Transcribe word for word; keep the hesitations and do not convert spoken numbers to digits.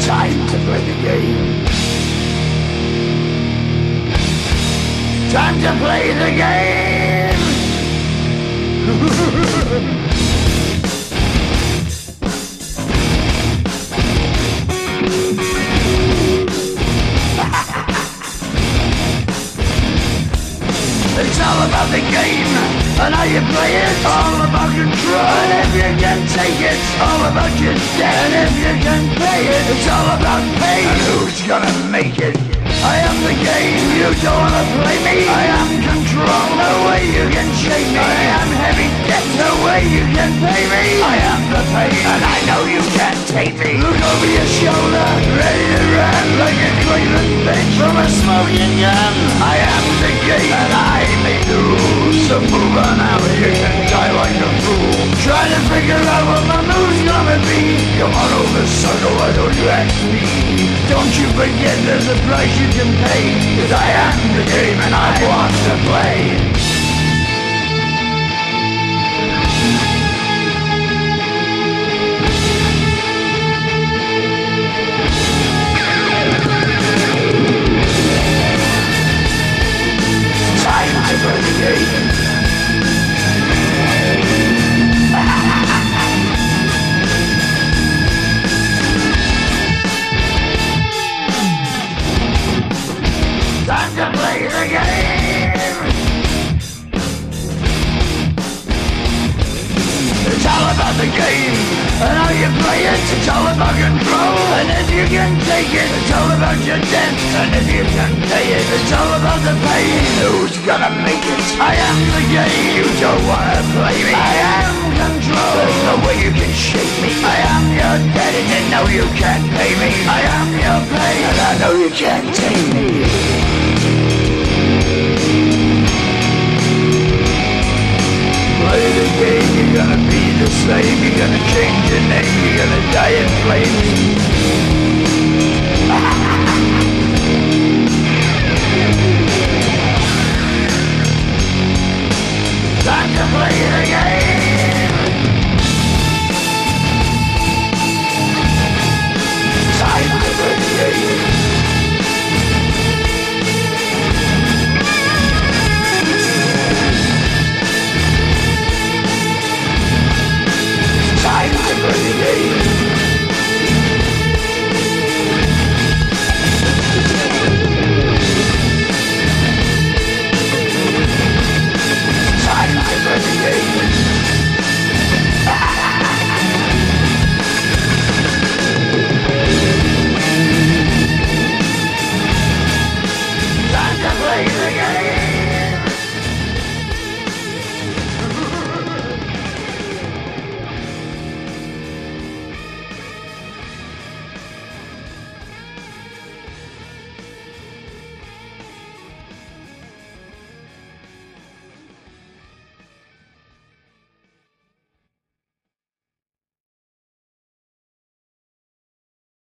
Time to play the game. Time to play the game. It's all about the game and how you play it. All about control and if you can take it. All about your debt and if you can pay it. It's all about pain and who's gonna make it. I am the game, you don't wanna play me. I am control, no way you can shake me. I am heavy debt, no way you can pay me. I am the pain, and I know you can't take me. Look over your shoulder, ready to run like a Cleveland bitch from a smoking gun. I am the game, and I may lose. So move on out, you can die like a fool. Trying to figure out what my move's gonna be. Come on over, sucker, why don't you ask me? Don't you forget there's a price you can pay. Cause I am the game and I want to play. Time to play the game. Time to play the game. It's all about the game and how you play it. It's all about control and if you can take it. It's all about your debt and if you can pay it. It's all about the pain. Who's gonna make it? I am the game. You don't wanna play me. I am control. There's no way you can shake me. I am your debt and you know you can't pay me. I am your pain and I know you can't take me. Play the game, you're gonna be the same. You're gonna change your name, you're gonna die in flames. Time to play the game.